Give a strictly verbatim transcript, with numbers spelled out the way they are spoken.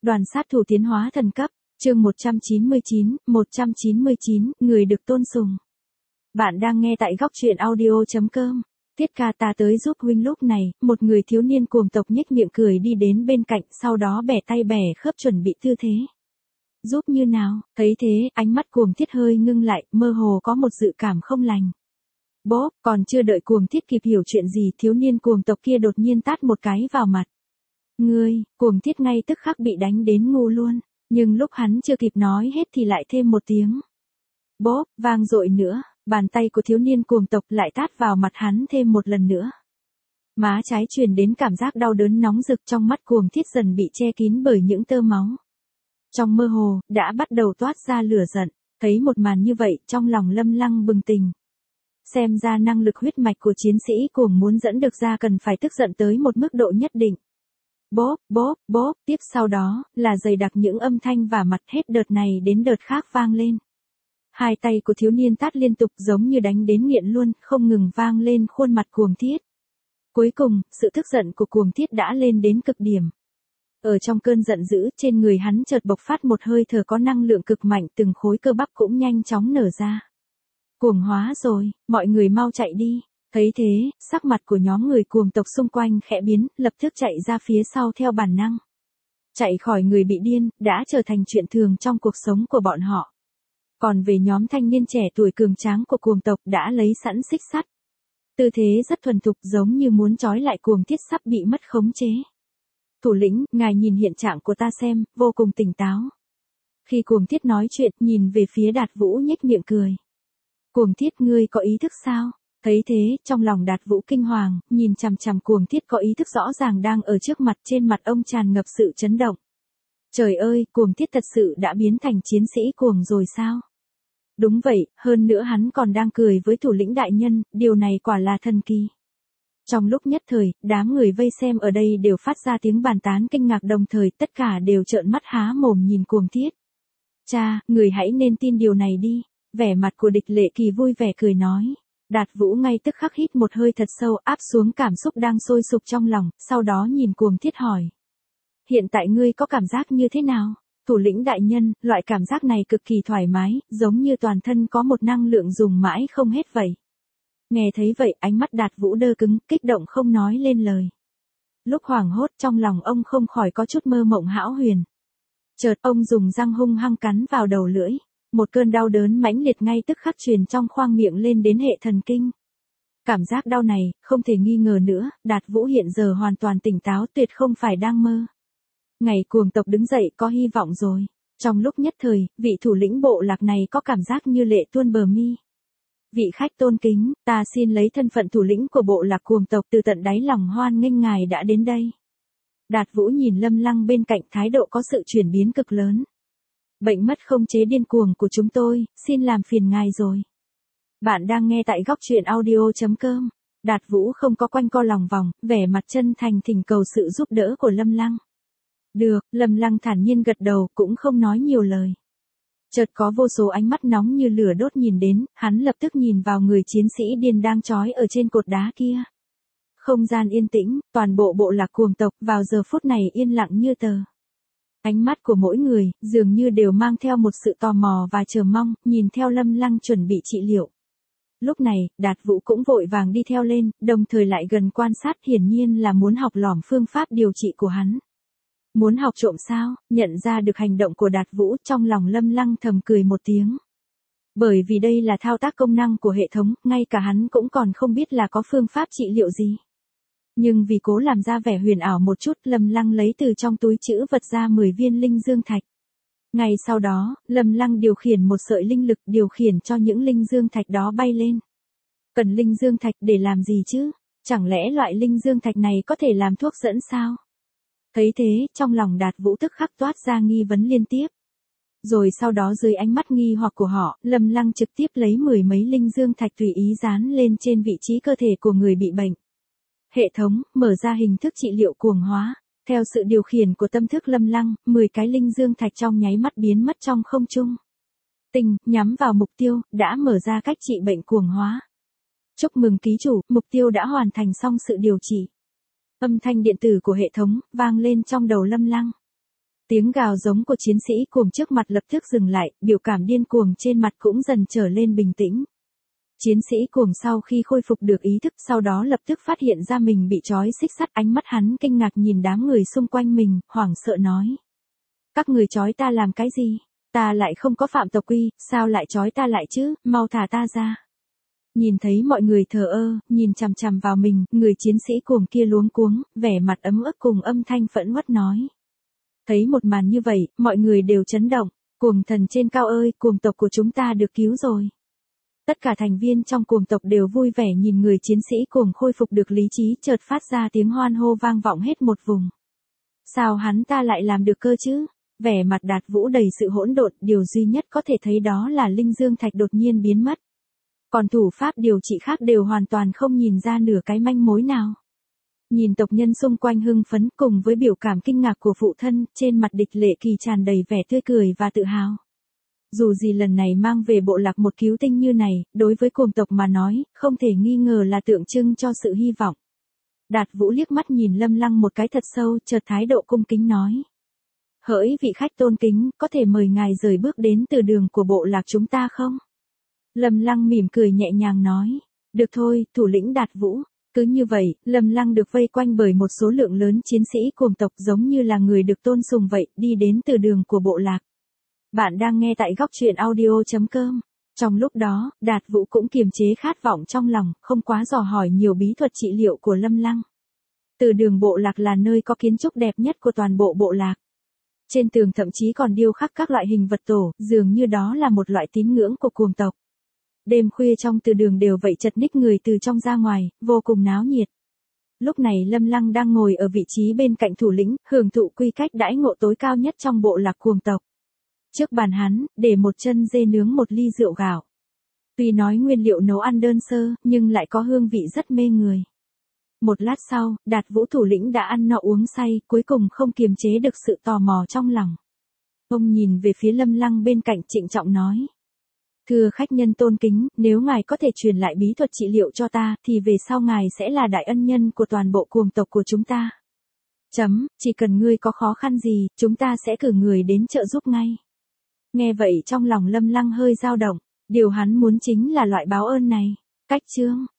Đoàn sát thủ tiến hóa thần cấp, chương một trăm chín mươi chín, một trăm chín mươi chín, người được tôn sùng. Bạn đang nghe tại góc truyện audio chấm com. Tiết ca ta tới giúp huynh. Lúc này, một người thiếu niên cuồng tộc nhếch miệng cười đi đến bên cạnh, sau đó bẻ tay bẻ khớp chuẩn bị tư thế. Giúp như nào? Thấy thế, ánh mắt Cuồng Thiết hơi ngưng lại, mơ hồ có một dự cảm không lành. Bốp, còn chưa đợi Cuồng Thiết kịp hiểu chuyện gì, thiếu niên cuồng tộc kia đột nhiên tát một cái vào mặt. Ngươi, Cuồng Thiết ngay tức khắc bị đánh đến ngu luôn, nhưng lúc hắn chưa kịp nói hết thì lại thêm một tiếng. Bốp, vang dội nữa, bàn tay của thiếu niên cuồng tộc lại tát vào mặt hắn thêm một lần nữa. Má trái truyền đến cảm giác đau đớn nóng rực, trong mắt Cuồng Thiết dần bị che kín bởi những tơ máu. Trong mơ hồ, đã bắt đầu toát ra lửa giận, thấy một màn như vậy, trong lòng Lâm Lăng bừng tỉnh. Xem ra năng lực huyết mạch của chiến sĩ cuồng muốn dẫn được ra cần phải tức giận tới một mức độ nhất định. Bốp, bốp, bốp, tiếp sau đó, là dày đặc những âm thanh và mặt hết đợt này đến đợt khác vang lên. Hai tay của thiếu niên tát liên tục giống như đánh đến nghiện luôn, không ngừng vang lên khuôn mặt Cuồng Thiết. Cuối cùng, sự tức giận của Cuồng Thiết đã lên đến cực điểm. Ở trong cơn giận dữ, trên người hắn chợt bộc phát một hơi thở có năng lượng cực mạnh, từng khối cơ bắp cũng nhanh chóng nở ra. Cuồng hóa rồi, mọi người mau chạy đi. Thấy thế, sắc mặt của nhóm người cuồng tộc xung quanh khẽ biến, lập tức chạy ra phía sau theo bản năng. Chạy khỏi người bị điên, đã trở thành chuyện thường trong cuộc sống của bọn họ. Còn về nhóm thanh niên trẻ tuổi cường tráng của cuồng tộc đã lấy sẵn xích sắt. Tư thế rất thuần thục giống như muốn trói lại Cuồng Thiết sắp bị mất khống chế. Thủ lĩnh, ngài nhìn hiện trạng của ta xem, vô cùng tỉnh táo. Khi Cuồng Thiết nói chuyện, nhìn về phía Đạt Vũ nhếch miệng cười. Cuồng Thiết, ngươi có ý thức sao? Thấy thế, trong lòng Đạt Vũ kinh hoàng, nhìn chằm chằm Cuồng Thiết có ý thức rõ ràng đang ở trước mặt, trên mặt ông tràn ngập sự chấn động. Trời ơi, Cuồng Thiết thật sự đã biến thành chiến sĩ cuồng rồi sao? Đúng vậy, hơn nữa hắn còn đang cười với thủ lĩnh đại nhân, điều này quả là thần kỳ. Trong lúc nhất thời, đám người vây xem ở đây đều phát ra tiếng bàn tán kinh ngạc, đồng thời tất cả đều trợn mắt há mồm nhìn Cuồng Thiết. Cha, người hãy nên tin điều này đi. Vẻ mặt của Địch Lệ Kỳ vui vẻ cười nói. Đạt Vũ ngay tức khắc hít một hơi thật sâu, áp xuống cảm xúc đang sôi sục trong lòng, sau đó nhìn Cuồng Thiết hỏi. Hiện tại ngươi có cảm giác như thế nào? Thủ lĩnh đại nhân, loại cảm giác này cực kỳ thoải mái, giống như toàn thân có một năng lượng dùng mãi không hết vậy. Nghe thấy vậy, ánh mắt Đạt Vũ đơ cứng, kích động không nói lên lời. Lúc hoảng hốt, trong lòng ông không khỏi có chút mơ mộng hão huyền. Chợt, ông dùng răng hung hăng cắn vào đầu lưỡi. Một cơn đau đớn mãnh liệt ngay tức khắc truyền trong khoang miệng lên đến hệ thần kinh. Cảm giác đau này, không thể nghi ngờ nữa, Đạt Vũ hiện giờ hoàn toàn tỉnh táo, tuyệt không phải đang mơ. Ngày cuồng tộc đứng dậy có hy vọng rồi. Trong lúc nhất thời, vị thủ lĩnh bộ lạc này có cảm giác như lệ tuôn bờ mi. Vị khách tôn kính, ta xin lấy thân phận thủ lĩnh của bộ lạc cuồng tộc từ tận đáy lòng hoan nghênh ngài đã đến đây. Đạt Vũ nhìn Lâm Lăng bên cạnh, thái độ có sự chuyển biến cực lớn. Bệnh mất không chế điên cuồng của chúng tôi, xin làm phiền ngài rồi. Bạn đang nghe tại góc truyện audio chấm com. Đạt Vũ không có quanh co lòng vòng, vẻ mặt chân thành thỉnh cầu sự giúp đỡ của Lâm Lăng. Được, Lâm Lăng thản nhiên gật đầu, cũng không nói nhiều lời. Chợt có vô số ánh mắt nóng như lửa đốt nhìn đến, hắn lập tức nhìn vào người chiến sĩ điên đang trói ở trên cột đá kia. Không gian yên tĩnh, toàn bộ bộ lạc cuồng tộc vào giờ phút này yên lặng như tờ. Ánh mắt của mỗi người, dường như đều mang theo một sự tò mò và chờ mong, nhìn theo Lâm Lăng chuẩn bị trị liệu. Lúc này, Đạt Vũ cũng vội vàng đi theo lên, đồng thời lại gần quan sát, hiển nhiên là muốn học lỏm phương pháp điều trị của hắn. Muốn học trộm sao? Nhận ra được hành động của Đạt Vũ, trong lòng Lâm Lăng thầm cười một tiếng. Bởi vì đây là thao tác công năng của hệ thống, ngay cả hắn cũng còn không biết là có phương pháp trị liệu gì. Nhưng vì cố làm ra vẻ huyền ảo một chút, Lâm Lăng lấy từ trong túi trữ vật ra mười viên linh dương thạch. Ngay sau đó, Lâm Lăng điều khiển một sợi linh lực điều khiển cho những linh dương thạch đó bay lên. Cần linh dương thạch để làm gì chứ? Chẳng lẽ loại linh dương thạch này có thể làm thuốc dẫn sao? Thấy thế, trong lòng Đạt Vũ tức khắc toát ra nghi vấn liên tiếp. Rồi sau đó dưới ánh mắt nghi hoặc của họ, Lâm Lăng trực tiếp lấy mười mấy linh dương thạch tùy ý dán lên trên vị trí cơ thể của người bị bệnh. Hệ thống, mở ra hình thức trị liệu cuồng hóa. Theo sự điều khiển của tâm thức Lâm Lăng, mười cái linh dương thạch trong nháy mắt biến mất trong không trung. Tinh, nhắm vào mục tiêu, đã mở ra cách trị bệnh cuồng hóa. Chúc mừng ký chủ, mục tiêu đã hoàn thành xong sự điều trị. Âm thanh điện tử của hệ thống, vang lên trong đầu Lâm Lăng. Tiếng gào giống của chiến sĩ cuồng trước mặt lập tức dừng lại, biểu cảm điên cuồng trên mặt cũng dần trở lên bình tĩnh. Chiến sĩ cuồng sau khi khôi phục được ý thức sau đó lập tức phát hiện ra mình bị trói xích sắt, ánh mắt hắn kinh ngạc nhìn đám người xung quanh mình, hoảng sợ nói. Các người trói ta làm cái gì? Ta lại không có phạm tộc quy, sao lại trói ta lại chứ, mau thả ta ra. Nhìn thấy mọi người thờ ơ, nhìn chằm chằm vào mình, người chiến sĩ cuồng kia luống cuống, vẻ mặt ấm ức cùng âm thanh phẫn uất nói. Thấy một màn như vậy, mọi người đều chấn động, cuồng thần trên cao ơi, cuồng tộc của chúng ta được cứu rồi. Tất cả thành viên trong cuồng tộc đều vui vẻ nhìn người chiến sĩ cuồng khôi phục được lý trí, chợt phát ra tiếng hoan hô vang vọng hết một vùng. Sao hắn ta lại làm được cơ chứ? Vẻ mặt Đạt Vũ đầy sự hỗn độn, điều duy nhất có thể thấy đó là linh dương thạch đột nhiên biến mất. Còn thủ pháp điều trị khác đều hoàn toàn không nhìn ra nửa cái manh mối nào. Nhìn tộc nhân xung quanh hưng phấn cùng với biểu cảm kinh ngạc của phụ thân, trên mặt Địch Lệ Kỳ tràn đầy vẻ tươi cười và tự hào. Dù gì lần này mang về bộ lạc một cứu tinh như này, đối với cuồng tộc mà nói, không thể nghi ngờ là tượng trưng cho sự hy vọng. Đạt Vũ liếc mắt nhìn Lâm Lăng một cái thật sâu, chợt thái độ cung kính nói. Hỡi vị khách tôn kính, có thể mời ngài rời bước đến từ đường của bộ lạc chúng ta không? Lâm Lăng mỉm cười nhẹ nhàng nói. Được thôi, thủ lĩnh Đạt Vũ. Cứ như vậy, Lâm Lăng được vây quanh bởi một số lượng lớn chiến sĩ cuồng tộc giống như là người được tôn sùng vậy, đi đến từ đường của bộ lạc. Bạn đang nghe tại góc truyện audio chấm com. Trong lúc đó, Đạt Vũ cũng kiềm chế khát vọng trong lòng, không quá dò hỏi nhiều bí thuật trị liệu của Lâm Lăng. Từ đường bộ lạc là nơi có kiến trúc đẹp nhất của toàn bộ bộ lạc. Trên tường thậm chí còn điêu khắc các loại hình vật tổ, dường như đó là một loại tín ngưỡng của cuồng tộc. Đêm khuya trong từ đường đều vậy chật ních người từ trong ra ngoài, vô cùng náo nhiệt. Lúc này Lâm Lăng đang ngồi ở vị trí bên cạnh thủ lĩnh, hưởng thụ quy cách đãi ngộ tối cao nhất trong bộ lạc cuồng tộc. Trước bàn hắn, để một chân dê nướng một ly rượu gạo. Tuy nói nguyên liệu nấu ăn đơn sơ, nhưng lại có hương vị rất mê người. Một lát sau, Đạt Vũ thủ lĩnh đã ăn no uống say, cuối cùng không kiềm chế được sự tò mò trong lòng. Ông nhìn về phía Lâm Lăng bên cạnh trịnh trọng nói. Thưa khách nhân tôn kính, nếu ngài có thể truyền lại bí thuật trị liệu cho ta, thì về sau ngài sẽ là đại ân nhân của toàn bộ cuồng tộc của chúng ta. Chấm, chỉ cần ngươi có khó khăn gì, chúng ta sẽ cử người đến trợ giúp ngay. Nghe vậy trong lòng Lâm Lăng hơi dao động, điều hắn muốn chính là loại báo ơn này. Cách chương